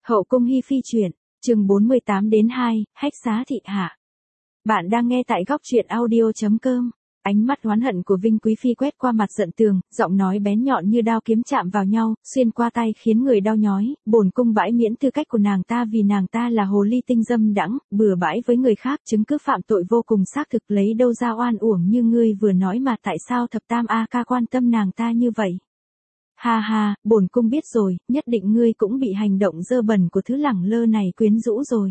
Hậu cung Hi Phi truyện, chương 48-2, hách xá thị hạ. Bạn đang nghe tại góc truyện audio.com. Ánh mắt oán hận của Vinh Quý Phi quét qua mặt Dận Tường, giọng nói bén nhọn như đao kiếm chạm vào nhau, xuyên qua tay khiến người đau nhói. Bổn cung bãi miễn tư cách của nàng ta vì nàng ta là hồ ly tinh dâm đãng, bừa bãi với người khác, chứng cứ phạm tội vô cùng xác thực, lấy đâu ra oan uổng như ngươi vừa nói mà tại sao thập tam A ca quan tâm nàng ta như vậy? Ha ha, bổn cung biết rồi, nhất định ngươi cũng bị hành động dơ bẩn của thứ lẳng lơ này quyến rũ rồi.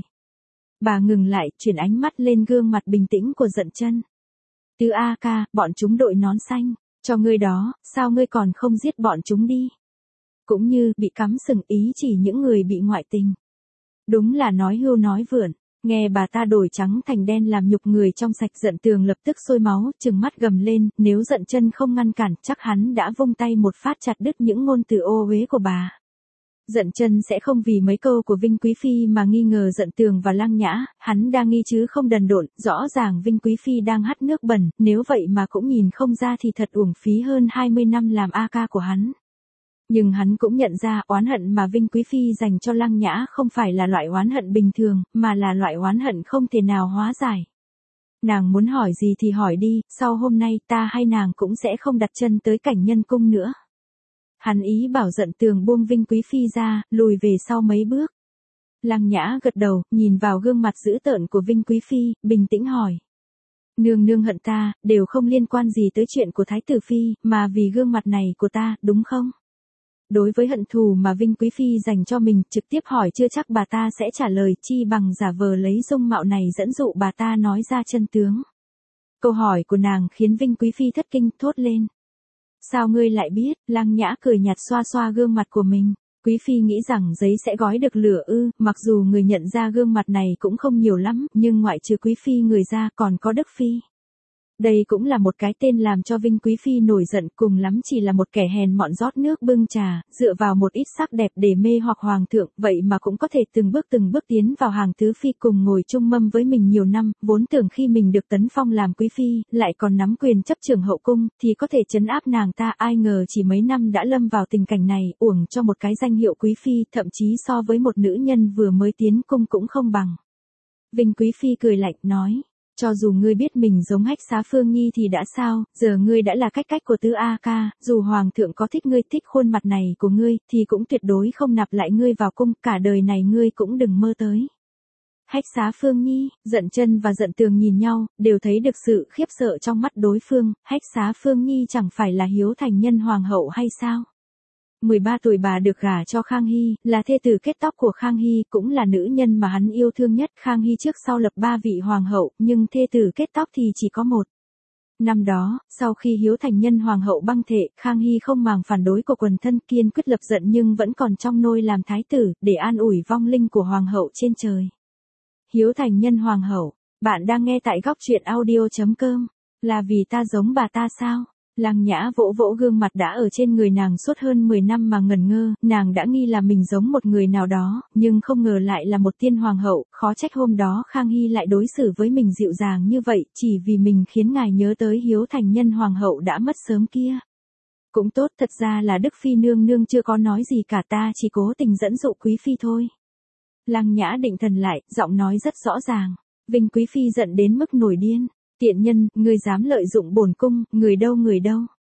Bà ngừng lại, chuyển ánh mắt lên gương mặt bình tĩnh của Dận Chân. Tứ A ca, bọn chúng đội nón xanh, cho ngươi đó, sao ngươi còn không giết bọn chúng đi? Cũng như, bị cắm sừng ý chỉ những người bị ngoại tình. Đúng là nói hưu nói vượn. Nghe bà ta đổi trắng thành đen làm nhục người trong sạch, Dận Tường lập tức sôi máu, trừng mắt gầm lên, nếu Dận Chân không ngăn cản, chắc hắn đã vung tay một phát chặt đứt những ngôn từ ô uế của bà. Dận Chân sẽ không vì mấy câu của Vinh Quý Phi mà nghi ngờ Dận Tường và Lăng Nhã, hắn đang nghi chứ không đần độn, rõ ràng Vinh Quý Phi đang hắt nước bẩn, nếu vậy mà cũng nhìn không ra thì thật uổng phí hơn 20 năm làm A ca của hắn. Nhưng hắn cũng nhận ra oán hận mà Vinh Quý Phi dành cho Lăng Nhã không phải là loại oán hận bình thường, mà là loại oán hận không thể nào hóa giải. Nàng muốn hỏi gì thì hỏi đi, sau hôm nay ta hay nàng cũng sẽ không đặt chân tới Cảnh Nhân Cung nữa. Hắn ý bảo Dận Tường buông Vinh Quý Phi ra, lùi về sau mấy bước. Lăng Nhã gật đầu, nhìn vào gương mặt dữ tợn của Vinh Quý Phi, bình tĩnh hỏi. Nương nương hận ta, đều không liên quan gì tới chuyện của Thái tử Phi, mà vì gương mặt này của ta, đúng không? Đối với hận thù mà Vinh Quý Phi dành cho mình, trực tiếp hỏi chưa chắc bà ta sẽ trả lời, chi bằng giả vờ lấy dung mạo này dẫn dụ bà ta nói ra chân tướng. Câu hỏi của nàng khiến Vinh Quý Phi thất kinh, thốt lên. Sao ngươi lại biết? Lăng Nhã cười nhạt xoa xoa gương mặt của mình. Quý Phi nghĩ rằng giấy sẽ gói được lửa ư? Mặc dù người nhận ra gương mặt này cũng không nhiều lắm, nhưng ngoại trừ Quý Phi người ra còn có Đức Phi. Đây cũng là một cái tên làm cho Vinh Quý Phi nổi giận, cùng lắm chỉ là một kẻ hèn mọn rót nước bưng trà, dựa vào một ít sắc đẹp để mê hoặc hoàng thượng, vậy mà cũng có thể từng bước tiến vào hàng tứ phi cùng ngồi chung mâm với mình nhiều năm, vốn tưởng khi mình được tấn phong làm quý phi, lại còn nắm quyền chấp trưởng hậu cung, thì có thể trấn áp nàng ta, ai ngờ chỉ mấy năm đã lâm vào tình cảnh này, uổng cho một cái danh hiệu quý phi, thậm chí so với một nữ nhân vừa mới tiến cung cũng không bằng. Vinh Quý Phi cười lạnh nói. Cho dù ngươi biết mình giống hách xá Phương Nhi thì đã sao, giờ ngươi đã là cách của Tứ A ca, dù hoàng thượng có thích ngươi, thích khuôn mặt này của ngươi, thì cũng tuyệt đối không nạp lại ngươi vào cung, cả đời này ngươi cũng đừng mơ tới. Hách xá Phương Nhi, Dận Chân và Dận Tường nhìn nhau, đều thấy được sự khiếp sợ trong mắt đối phương, hách xá Phương Nhi chẳng phải là hiếu thành nhân hoàng hậu hay sao? 13 tuổi bà được gả cho Khang Hy, là thê tử kết tóc của Khang Hy, cũng là nữ nhân mà hắn yêu thương nhất. Khang Hy trước sau lập 3 vị hoàng hậu, nhưng thê tử kết tóc thì chỉ có một. Năm đó, sau khi hiếu thành nhân hoàng hậu băng thệ, Khang Hy không màng phản đối của quần thân, kiên quyết lập Dận nhưng vẫn còn trong nôi làm thái tử, để an ủi vong linh của hoàng hậu trên trời. Hiếu thành nhân hoàng hậu, bạn đang nghe tại góc truyện audio.com, là vì ta giống bà ta sao? Lăng Nhã vỗ vỗ gương mặt đã ở trên người nàng suốt hơn 10 năm mà ngẩn ngơ, nàng đã nghi là mình giống một người nào đó, nhưng không ngờ lại là một tiên hoàng hậu, khó trách hôm đó Khang Hy lại đối xử với mình dịu dàng như vậy, chỉ vì mình khiến ngài nhớ tới hiếu thành nhân hoàng hậu đã mất sớm kia. Cũng tốt, thật ra là Đức Phi nương nương chưa có nói gì cả, ta chỉ cố tình dẫn dụ Quý Phi thôi. Lăng Nhã định thần lại, giọng nói rất rõ ràng. Vinh Quý Phi giận đến mức nổi điên. Tiện nhân, ngươi dám lợi dụng bổn cung, người đâu.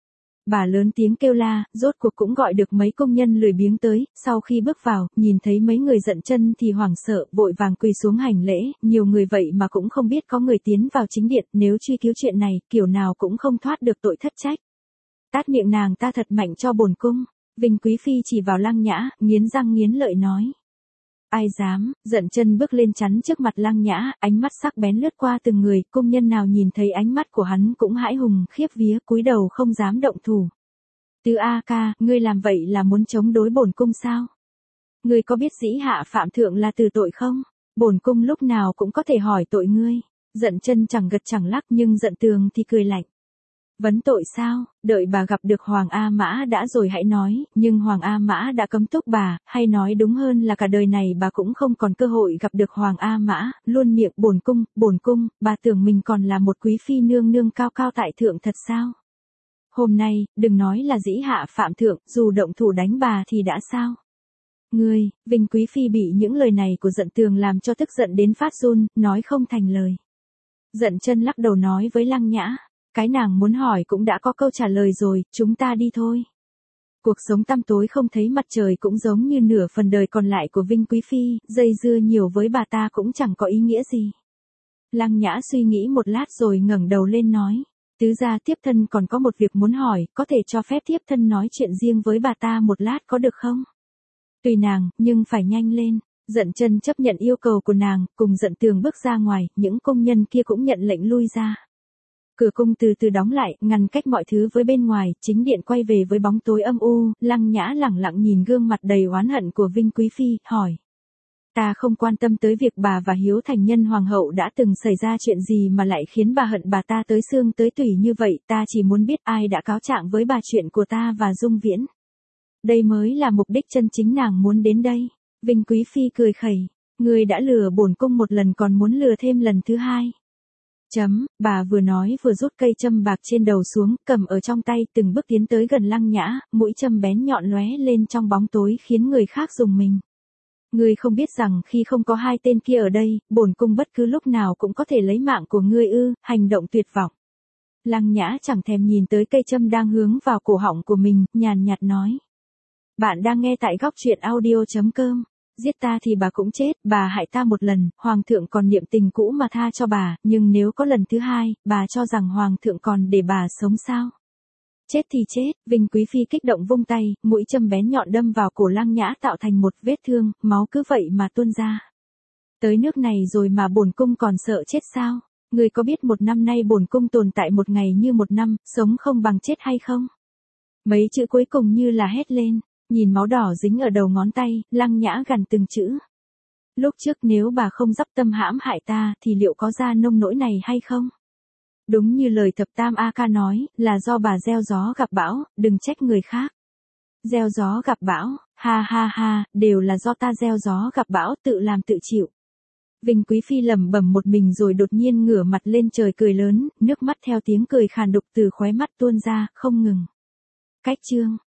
Bà lớn tiếng kêu la, rốt cuộc cũng gọi được mấy công nhân lười biếng tới, sau khi bước vào, nhìn thấy mấy người Dận Chân thì hoảng sợ, vội vàng quỳ xuống hành lễ, nhiều người vậy mà cũng không biết có người tiến vào chính điện, nếu truy cứu chuyện này, kiểu nào cũng không thoát được tội thất trách. Tát miệng nàng ta thật mạnh cho bổn cung. Vinh Quý Phi chỉ vào Lăng Nhã, nghiến răng nghiến lợi nói. Ai dám? Dận Chân bước lên chắn trước mặt Lăng Nhã, ánh mắt sắc bén lướt qua từng người, công nhân nào nhìn thấy ánh mắt của hắn cũng hãi hùng, khiếp vía, cúi đầu không dám động thủ. Tứ A ca, ngươi làm vậy là muốn chống đối bổn cung sao? Ngươi có biết dĩ hạ phạm thượng là từ tội không? Bổn cung lúc nào cũng có thể hỏi tội ngươi. Dận Chân chẳng gật chẳng lắc, nhưng Dận Tường thì cười lạnh. Vấn tội sao? Đợi bà gặp được Hoàng A Mã đã rồi hãy nói, nhưng Hoàng A Mã đã cấm túc bà, hay nói đúng hơn là cả đời này bà cũng không còn cơ hội gặp được Hoàng A Mã, luôn miệng bổn cung, bà tưởng mình còn là một quý phi nương nương cao cao tại thượng thật sao? Hôm nay, đừng nói là dĩ hạ phạm thượng, dù động thủ đánh bà thì đã sao? Ngươi, Vinh Quý Phi bị những lời này của Dận Tường làm cho tức giận đến phát run, nói không thành lời. Dận Chân lắc đầu nói với Lăng Nhã, cái nàng muốn hỏi cũng đã có câu trả lời rồi, chúng ta đi thôi. Cuộc sống tăm tối không thấy mặt trời cũng giống như nửa phần đời còn lại của Vinh Quý Phi, dây dưa nhiều với bà ta cũng chẳng có ý nghĩa gì. Lăng Nhã suy nghĩ một lát rồi ngẩng đầu lên nói, tứ gia thiếp thân còn có một việc muốn hỏi, có thể cho phép thiếp thân nói chuyện riêng với bà ta một lát có được không? Tùy nàng, nhưng phải nhanh lên. Dận Chân chấp nhận yêu cầu của nàng, cùng Dận Tường bước ra ngoài, những công nhân kia cũng nhận lệnh lui ra. Cửa cung từ từ đóng lại, ngăn cách mọi thứ với bên ngoài, chính điện quay về với bóng tối âm u, Lăng Nhã lẳng lặng nhìn gương mặt đầy oán hận của Vinh Quý Phi, hỏi. Ta không quan tâm tới việc bà và Hiếu Thành Nhân Hoàng hậu đã từng xảy ra chuyện gì mà lại khiến bà hận bà ta tới xương tới tủy như vậy, ta chỉ muốn biết ai đã cáo trạng với bà chuyện của ta và Dung Viễn. Đây mới là mục đích chân chính nàng muốn đến đây. Vinh Quý Phi cười khẩy, ngươi đã lừa bổn cung một lần còn muốn lừa thêm lần thứ hai. Bà vừa nói vừa rút cây châm bạc trên đầu xuống, cầm ở trong tay, từng bước tiến tới gần Lăng Nhã, mũi châm bén nhọn lóe lên trong bóng tối khiến người khác rùng mình. Ngươi không biết rằng khi không có hai tên kia ở đây, bổn cung bất cứ lúc nào cũng có thể lấy mạng của ngươi ư? Hành động tuyệt vọng. Lăng Nhã chẳng thèm nhìn tới cây châm đang hướng vào cổ họng của mình, nhàn nhạt nói. Bạn đang nghe tại góc truyện audio.com. Giết ta thì bà cũng chết, bà hại ta một lần, hoàng thượng còn niệm tình cũ mà tha cho bà, nhưng nếu có lần thứ hai, bà cho rằng hoàng thượng còn để bà sống sao? Chết thì chết. Vinh Quý Phi kích động vung tay, mũi châm bén nhọn đâm vào cổ Lăng Nhã tạo thành một vết thương, máu cứ vậy mà tuôn ra. Tới nước này rồi mà bổn cung còn sợ chết sao? Người có biết một năm nay bổn cung tồn tại một ngày như một năm, sống không bằng chết hay không? Mấy chữ cuối cùng như là hét lên. Nhìn máu đỏ dính ở đầu ngón tay, Lăng Nhã gằn từng chữ. Lúc trước nếu bà không dắp tâm hãm hại ta thì liệu có ra nông nỗi này hay không? Đúng như lời thập tam A Ca nói, là do bà gieo gió gặp bão, đừng trách người khác. Gieo gió gặp bão, ha ha ha, đều là do ta gieo gió gặp bão, tự làm tự chịu. Vinh Quý Phi lẩm bẩm một mình rồi đột nhiên ngửa mặt lên trời cười lớn, nước mắt theo tiếng cười khàn đục từ khóe mắt tuôn ra, không ngừng. Cách chương